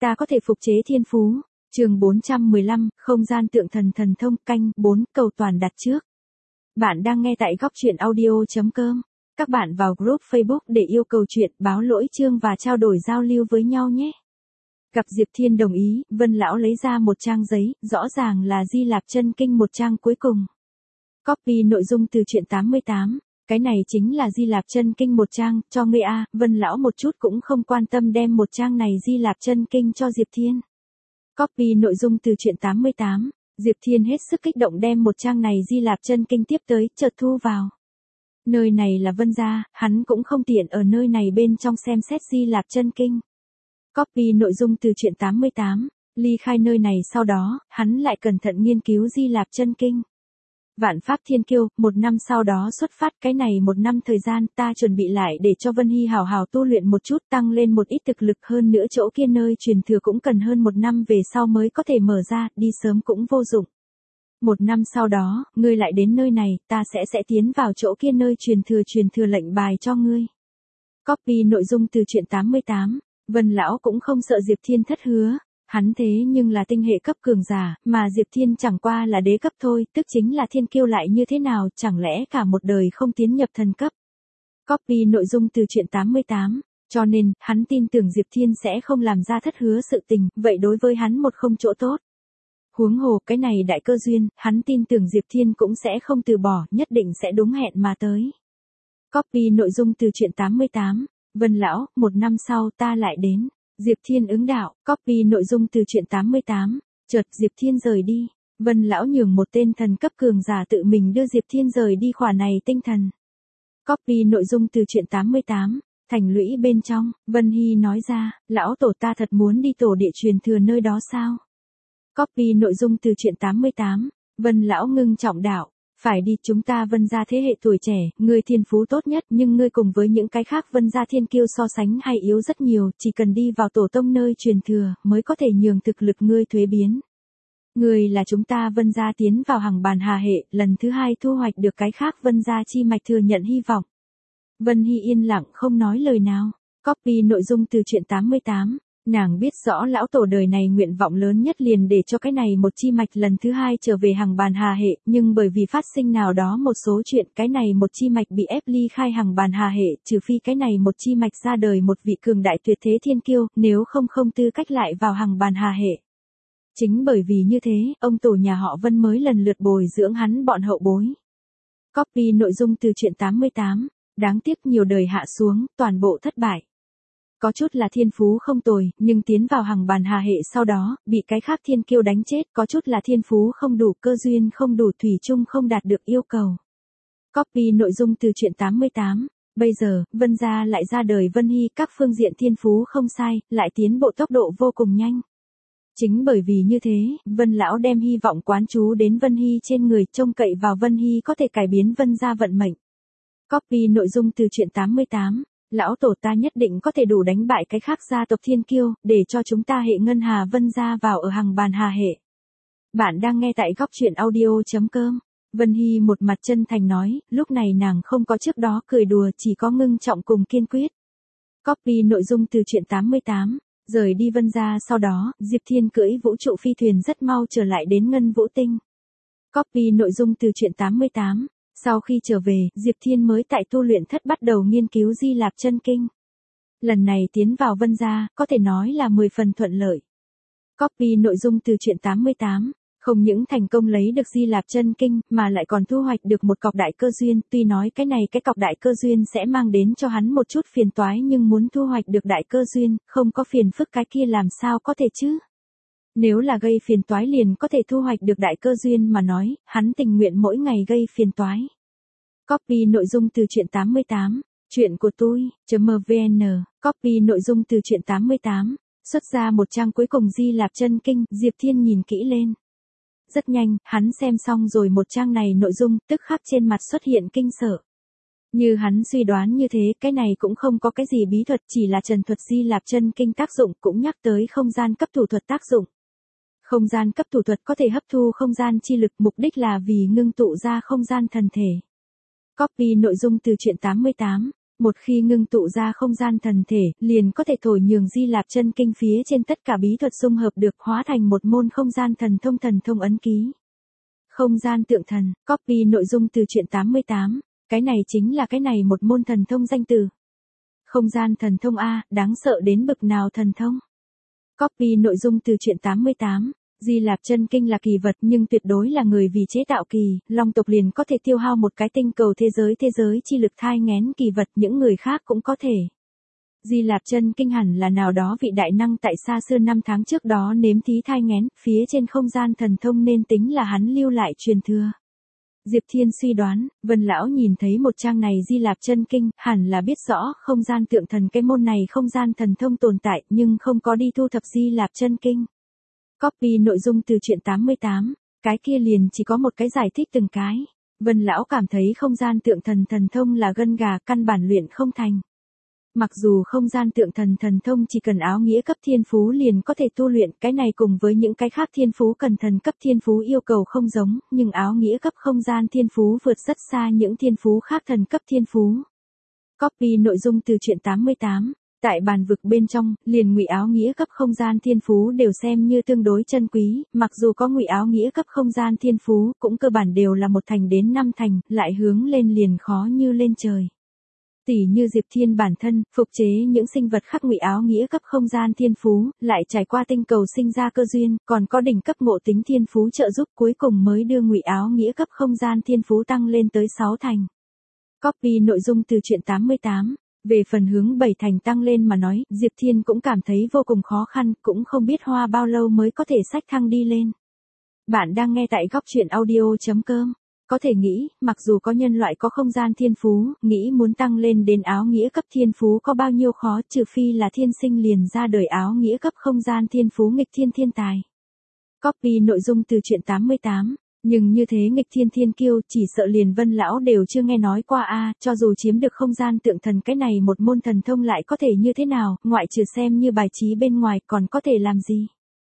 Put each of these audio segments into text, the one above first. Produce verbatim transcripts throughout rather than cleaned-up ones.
Ta có thể phục chế thiên phú. Chương bốn trăm mười lăm, không gian tượng thần thần thông, canh bốn, cầu toàn đặt trước. Bạn đang nghe tại góc truyện audio chấm com. Các bạn vào group Facebook để yêu cầu chuyện, báo lỗi chương và trao đổi giao lưu với nhau nhé. Gặp Diệp Thiên đồng ý, Vân lão lấy ra một trang giấy, rõ ràng là Di Lạp Chân Kinh một trang cuối cùng. Copy nội dung từ truyện tám mươi tám. Cái này chính là Di Lạp Chân Kinh một trang, cho ngươi a. Vân lão một chút cũng không quan tâm đem một trang này Di Lạp Chân Kinh cho Diệp Thiên. Copy nội dung từ truyện tám mươi tám. Diệp Thiên hết sức kích động đem một trang này Di Lạp Chân Kinh tiếp tới, chợt thu vào. Nơi này là Vân gia, hắn cũng không tiện ở nơi này bên trong xem xét Di Lạp Chân Kinh. Copy nội dung từ truyện tám mươi tám. Ly khai nơi này sau đó, hắn lại cẩn thận nghiên cứu Di Lạp Chân Kinh. Vạn Pháp Thiên Kiêu, một năm sau đó xuất phát, cái này một năm thời gian ta chuẩn bị lại để cho Vân Hy hào hào tu luyện một chút, tăng lên một ít thực lực hơn nữa, chỗ kia nơi truyền thừa cũng cần hơn một năm về sau mới có thể mở ra, đi sớm cũng vô dụng. Một năm sau đó, ngươi lại đến nơi này, ta sẽ sẽ tiến vào chỗ kia nơi truyền thừa truyền thừa lệnh bài cho ngươi. Copy nội dung từ truyện tám mươi tám. Vân lão cũng không sợ Diệp Thiên thất hứa. Hắn thế nhưng là tinh hệ cấp cường giả, mà Diệp Thiên chẳng qua là đế cấp thôi, tức chính là thiên kiêu lại như thế nào, chẳng lẽ cả một đời không tiến nhập thần cấp. Copy nội dung từ truyện tám mươi tám, cho nên, hắn tin tưởng Diệp Thiên sẽ không làm ra thất hứa sự tình, vậy đối với hắn một không chỗ tốt. Huống hồ, cái này đại cơ duyên, hắn tin tưởng Diệp Thiên cũng sẽ không từ bỏ, nhất định sẽ đúng hẹn mà tới. Copy nội dung từ truyện tám mươi tám, Vân lão, một năm sau ta lại đến. Diệp Thiên ứng đạo, copy nội dung từ truyện tám mươi tám, chợt Diệp Thiên rời đi. Vân lão nhường một tên thần cấp cường giả tự mình đưa Diệp Thiên rời đi khỏa này tinh thần. Copy nội dung từ truyện tám mươi tám, thành lũy bên trong, Vân Hy nói ra, lão tổ ta thật muốn đi tổ địa truyền thừa nơi đó sao? Copy nội dung từ truyện tám mươi tám, Vân lão ngưng trọng đạo. Phải đi, chúng ta Vân gia thế hệ tuổi trẻ, ngươi thiên phú tốt nhất, nhưng ngươi cùng với những cái khác Vân gia thiên kiêu so sánh hay yếu rất nhiều, chỉ cần đi vào tổ tông nơi truyền thừa, mới có thể nhường thực lực ngươi thuế biến. Ngươi là chúng ta Vân gia tiến vào hàng bàn hà hệ, lần thứ hai thu hoạch được cái khác Vân gia chi mạch thừa nhận hy vọng. Vân Hy yên lặng không nói lời nào. Copy nội dung từ truyện tám mươi tám. Nàng biết rõ lão tổ đời này nguyện vọng lớn nhất liền để cho cái này một chi mạch lần thứ hai trở về hàng bàn hà hệ, nhưng bởi vì phát sinh nào đó một số chuyện, cái này một chi mạch bị ép ly khai hàng bàn hà hệ, trừ phi cái này một chi mạch ra đời một vị cường đại tuyệt thế thiên kiêu, nếu không không tư cách lại vào hàng bàn hà hệ. Chính bởi vì như thế, ông tổ nhà họ Vân mới lần lượt bồi dưỡng hắn bọn hậu bối. Copy nội dung từ truyện tám mươi tám, đáng tiếc nhiều đời hạ xuống, toàn bộ thất bại. Có chút là thiên phú không tồi, nhưng tiến vào hàng bàn hà hệ sau đó, bị cái khác thiên kiêu đánh chết, có chút là thiên phú không đủ, cơ duyên không đủ, thủy chung không đạt được yêu cầu. Copy nội dung từ truyện tám mươi tám, bây giờ, Vân gia lại ra đời Vân Hy, các phương diện thiên phú không sai, lại tiến bộ tốc độ vô cùng nhanh. Chính bởi vì như thế, Vân lão đem hy vọng quán chú đến Vân Hy trên người, trông cậy vào Vân Hy có thể cải biến Vân gia vận mệnh. Copy nội dung từ truyện tám mươi tám. Lão tổ ta nhất định có thể đủ đánh bại cái khác gia tộc thiên kiêu, để cho chúng ta hệ ngân hà Vân gia vào ở hàng bàn hà hệ. Bạn đang nghe tại góc truyện audio chấm com. Vân Hy một mặt chân thành nói, lúc này nàng không có trước đó cười đùa, chỉ có ngưng trọng cùng kiên quyết. Copy nội dung từ truyện tám mươi tám, rời đi Vân gia sau đó, Diệp Thiên cưỡi vũ trụ phi thuyền rất mau trở lại đến Ngân Vũ Tinh. Copy nội dung từ truyện tám mươi tám. Sau khi trở về, Diệp Thiên mới tại tu luyện thất bắt đầu nghiên cứu Di Lạp Chân Kinh. Lần này tiến vào Vân gia, có thể nói là mười phần thuận lợi. Copy nội dung từ truyện tám mươi tám, không những thành công lấy được Di Lạp Chân Kinh, mà lại còn thu hoạch được một cọc đại cơ duyên, tuy nói cái này cái cọc đại cơ duyên sẽ mang đến cho hắn một chút phiền toái, nhưng muốn thu hoạch được đại cơ duyên, không có phiền phức cái kia làm sao có thể chứ? Nếu là gây phiền toái liền có thể thu hoạch được đại cơ duyên mà nói, hắn tình nguyện mỗi ngày gây phiền toái. Copy nội dung từ truyện tám mươi tám, chuyện của tôi.mvn, copy nội dung từ truyện tám mươi tám, xuất ra một trang cuối cùng Di Lạp Chân Kinh, Diệp Thiên nhìn kỹ lên. Rất nhanh, hắn xem xong rồi một trang này nội dung, tức khắc trên mặt xuất hiện kinh sợ. Như hắn suy đoán như thế, cái này cũng không có cái gì bí thuật, chỉ là trần thuật Di Lạp Chân Kinh tác dụng, cũng nhắc tới không gian cấp thủ thuật tác dụng. Không gian cấp thủ thuật có thể hấp thu không gian chi lực, mục đích là vì ngưng tụ ra không gian thần thể. Copy nội dung từ truyện tám mươi tám, Một khi ngưng tụ ra không gian thần thể, liền có thể thổi nhường Di Lạp Chân Kinh phía trên tất cả bí thuật dung hợp được hóa thành một môn không gian thần thông thần thông ấn ký. Không gian tượng thần, copy nội dung từ truyện tám mươi tám, cái này chính là cái này một môn thần thông danh từ. Không gian thần thông A, đáng sợ đến bực nào thần thông. Copy nội dung từ truyện tám mươi tám. Di Lạp Chân Kinh là kỳ vật nhưng tuyệt đối là người vì chế tạo kỳ, Long tộc liền có thể tiêu hao một cái tinh cầu thế giới thế giới chi lực thai nghén kỳ vật, những người khác cũng có thể. Di Lạp Chân Kinh hẳn là nào đó vị đại năng tại xa xưa năm tháng trước đó nếm thí thai nghén, phía trên không gian thần thông nên tính là hắn lưu lại truyền thừa. Diệp Thiên suy đoán, Vân lão nhìn thấy một trang này Di Lạp Chân Kinh, hẳn là biết rõ không gian tượng thần cái môn này không gian thần thông tồn tại, nhưng không có đi thu thập Di Lạp Chân Kinh. Copy nội dung từ truyện tám mươi tám, cái kia liền chỉ có một cái giải thích từng cái. Vân lão cảm thấy không gian tượng thần thần thông là gân gà, căn bản luyện không thành. Mặc dù không gian tượng thần thần thông chỉ cần áo nghĩa cấp thiên phú liền có thể tu luyện, cái này cùng với những cái khác thiên phú cần thần cấp thiên phú yêu cầu không giống, nhưng áo nghĩa cấp không gian thiên phú vượt rất xa những thiên phú khác thần cấp thiên phú. Copy nội dung từ truyện tám mươi tám. Tại bàn vực bên trong, liền ngụy áo nghĩa cấp không gian thiên phú đều xem như tương đối chân quý, mặc dù có ngụy áo nghĩa cấp không gian thiên phú, cũng cơ bản đều là một thành đến năm thành, lại hướng lên liền khó như lên trời. Tỷ như Diệp Thiên bản thân, phục chế những sinh vật khác ngụy áo nghĩa cấp không gian thiên phú, lại trải qua tinh cầu sinh ra cơ duyên, còn có đỉnh cấp ngộ tính thiên phú trợ giúp cuối cùng mới đưa ngụy áo nghĩa cấp không gian thiên phú tăng lên tới sáu thành. Copy nội dung từ truyện tám mươi tám. Về phần hướng bảy thành tăng lên mà nói, Diệp Thiên cũng cảm thấy vô cùng khó khăn, cũng không biết hoa bao lâu mới có thể xách thăng đi lên. Bạn đang nghe tại góc truyện audio chấm com. Có thể nghĩ, mặc dù có nhân loại có không gian thiên phú, nghĩ muốn tăng lên đến áo nghĩa cấp thiên phú có bao nhiêu khó, trừ phi là thiên sinh liền ra đời áo nghĩa cấp không gian thiên phú nghịch thiên thiên tài. Copy nội dung từ truyện tám mươi tám. Nhưng như thế nghịch thiên thiên kiêu, chỉ sợ liền Vân lão đều chưa nghe nói qua a, cho dù chiếm được không gian tượng thần cái này một môn thần thông lại có thể như thế nào, ngoại trừ xem như bài trí bên ngoài còn có thể làm gì.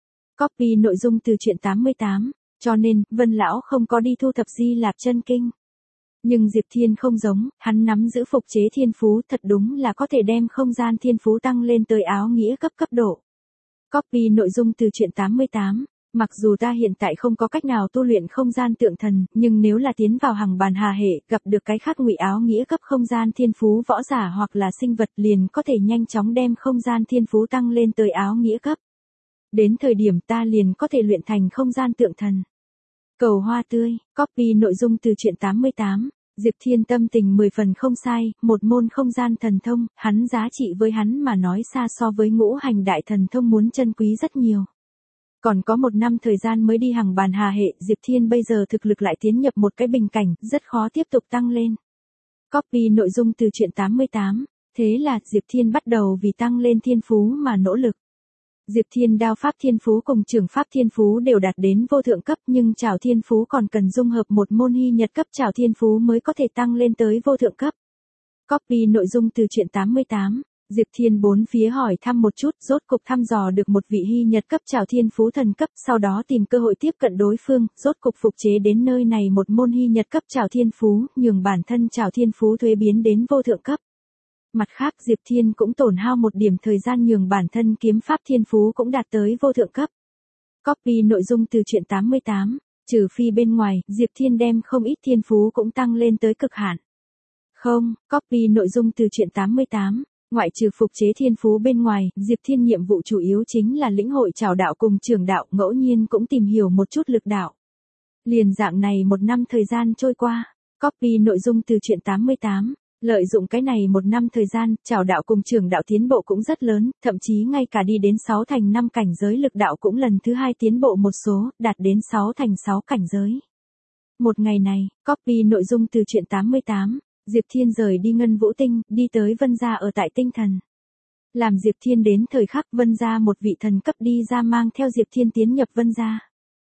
Copy nội dung từ truyện tám mươi tám, cho nên, Vân lão không có đi thu thập Di Lạp Chân Kinh. Nhưng Diệp Thiên không giống, hắn nắm giữ phục chế thiên phú thật đúng là có thể đem không gian thiên phú tăng lên tới áo nghĩa cấp cấp độ. Copy nội dung từ truyện tám mươi tám. Mặc dù ta hiện tại không có cách nào tu luyện không gian tượng thần, nhưng nếu là tiến vào hàng bàn hà hệ, gặp được cái khác ngụy áo nghĩa cấp không gian thiên phú võ giả hoặc là sinh vật liền có thể nhanh chóng đem không gian thiên phú tăng lên tới áo nghĩa cấp. Đến thời điểm ta liền có thể luyện thành không gian tượng thần. Cầu hoa tươi, copy nội dung từ truyện tám mươi tám. Diệp Thiên tâm tình mười phần không sai, một môn không gian thần thông, hắn giá trị với hắn mà nói xa so với ngũ hành đại thần thông muốn chân quý rất nhiều. Còn có một năm thời gian mới đi hàng bàn hà hệ, Diệp Thiên bây giờ thực lực lại tiến nhập một cái bình cảnh, rất khó tiếp tục tăng lên. Copy nội dung từ truyện tám mươi tám, thế là Diệp Thiên bắt đầu vì tăng lên thiên phú mà nỗ lực. Diệp Thiên đao pháp thiên phú cùng trường pháp thiên phú đều đạt đến vô thượng cấp nhưng trảo thiên phú còn cần dung hợp một môn hy nhật cấp trảo thiên phú mới có thể tăng lên tới vô thượng cấp. Copy nội dung từ truyện tám mươi tám. Diệp Thiên bốn phía hỏi thăm một chút, rốt cục thăm dò được một vị hy nhật cấp trảo thiên phú thần cấp, sau đó tìm cơ hội tiếp cận đối phương, rốt cục phục chế đến nơi này một môn hy nhật cấp trảo thiên phú, nhường bản thân trảo thiên phú thuế biến đến vô thượng cấp. Mặt khác Diệp Thiên cũng tổn hao một điểm thời gian nhường bản thân kiếm pháp thiên phú cũng đạt tới vô thượng cấp. Copy nội dung từ truyện tám mươi tám, trừ phi bên ngoài, Diệp Thiên đem không ít thiên phú cũng tăng lên tới cực hạn. Không, copy nội dung từ truyện tám mươi tám. Ngoại trừ phục chế thiên phú bên ngoài, Diệp Thiên nhiệm vụ chủ yếu chính là lĩnh hội trảo đạo cùng trường đạo, ngẫu nhiên cũng tìm hiểu một chút lực đạo. Liền dạng này một năm thời gian trôi qua, copy nội dung từ truyện tám mươi tám, lợi dụng cái này một năm thời gian, trảo đạo cùng trường đạo tiến bộ cũng rất lớn, thậm chí ngay cả đi đến sáu thành năm cảnh giới lực đạo cũng lần thứ hai tiến bộ một số, đạt đến sáu thành sáu cảnh giới. Một ngày này, copy nội dung từ truyện tám mươi tám. Diệp Thiên rời đi Ngân Vũ Tinh, đi tới Vân Gia ở tại Tinh Thần. Làm Diệp Thiên đến thời khắc Vân Gia một vị thần cấp đi ra mang theo Diệp Thiên tiến nhập Vân Gia.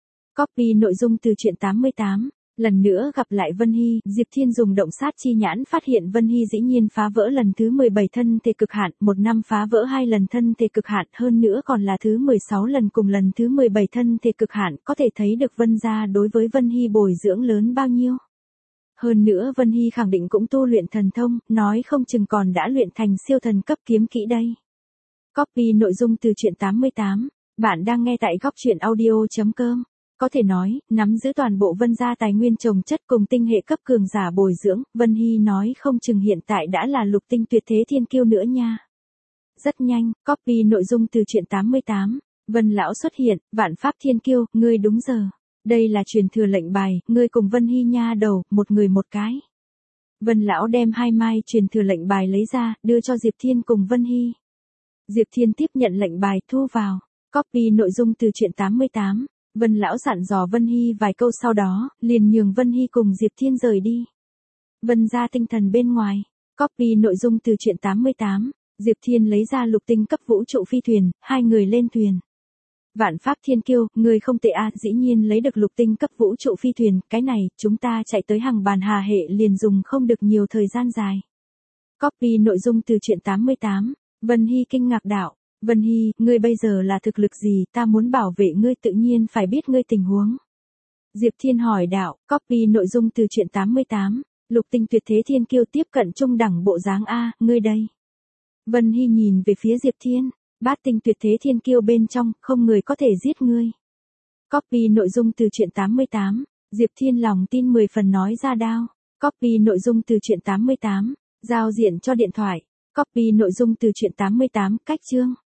Copy nội dung từ truyện tám mươi tám. Lần nữa gặp lại Vân Hy, Diệp Thiên dùng động sát chi nhãn phát hiện Vân Hy dĩ nhiên phá vỡ lần thứ mười bảy thân thể cực hạn, một năm phá vỡ hai lần thân thể cực hạn, hơn nữa còn là thứ mười sáu lần cùng lần thứ mười bảy thân thể cực hạn, có thể thấy được Vân Gia đối với Vân Hy bồi dưỡng lớn bao nhiêu. Hơn nữa Vân Hy khẳng định cũng tu luyện thần thông, nói không chừng còn đã luyện thành siêu thần cấp kiếm kỹ đây. Copy nội dung từ truyện tám mươi tám. Bạn đang nghe tại góc truyện audio.com. Có thể nói, nắm giữ toàn bộ Vân gia tài nguyên trồng chất cùng tinh hệ cấp cường giả bồi dưỡng, Vân Hy nói không chừng hiện tại đã là lục tinh tuyệt thế thiên kiêu nữa nha. Rất nhanh, copy nội dung từ truyện tám mươi tám. Vân lão xuất hiện, vạn pháp thiên kiêu, ngươi đúng giờ. Đây là truyền thừa lệnh bài, ngươi cùng Vân Hy nha đầu, một người một cái. Vân lão đem hai mai truyền thừa lệnh bài lấy ra, đưa cho Diệp Thiên cùng Vân Hy. Diệp Thiên tiếp nhận lệnh bài, thu vào. Copy nội dung từ truyện tám mươi tám. Vân lão dặn dò Vân Hy vài câu sau đó, liền nhường Vân Hy cùng Diệp Thiên rời đi. Vân gia tinh thần bên ngoài. Copy nội dung từ truyện tám mươi tám. Diệp Thiên lấy ra lục tinh cấp vũ trụ phi thuyền, hai người lên thuyền. Vạn pháp thiên kiêu, người không tệ à, dĩ nhiên lấy được lục tinh cấp vũ trụ phi thuyền, cái này, chúng ta chạy tới hàng bàn hà hệ liền dùng không được nhiều thời gian dài. Copy nội dung từ truyện tám mươi tám. Vân Hy kinh ngạc đạo. Vân Hy, ngươi bây giờ là thực lực gì, ta muốn bảo vệ ngươi tự nhiên phải biết ngươi tình huống. Diệp Thiên hỏi đạo. Copy nội dung từ truyện tám mươi tám. Lục tinh tuyệt thế thiên kiêu tiếp cận trung đẳng bộ dáng A, ngươi đây. Vân Hy nhìn về phía Diệp Thiên. Bát tinh tuyệt thế thiên kiêu bên trong, không người có thể giết ngươi. Copy nội dung từ truyện tám mươi tám. Diệp Thiên lòng tin mười phần nói ra đao. Copy nội dung từ truyện tám mươi tám. Giao diện cho điện thoại. Copy nội dung từ truyện tám mươi tám, cách chương.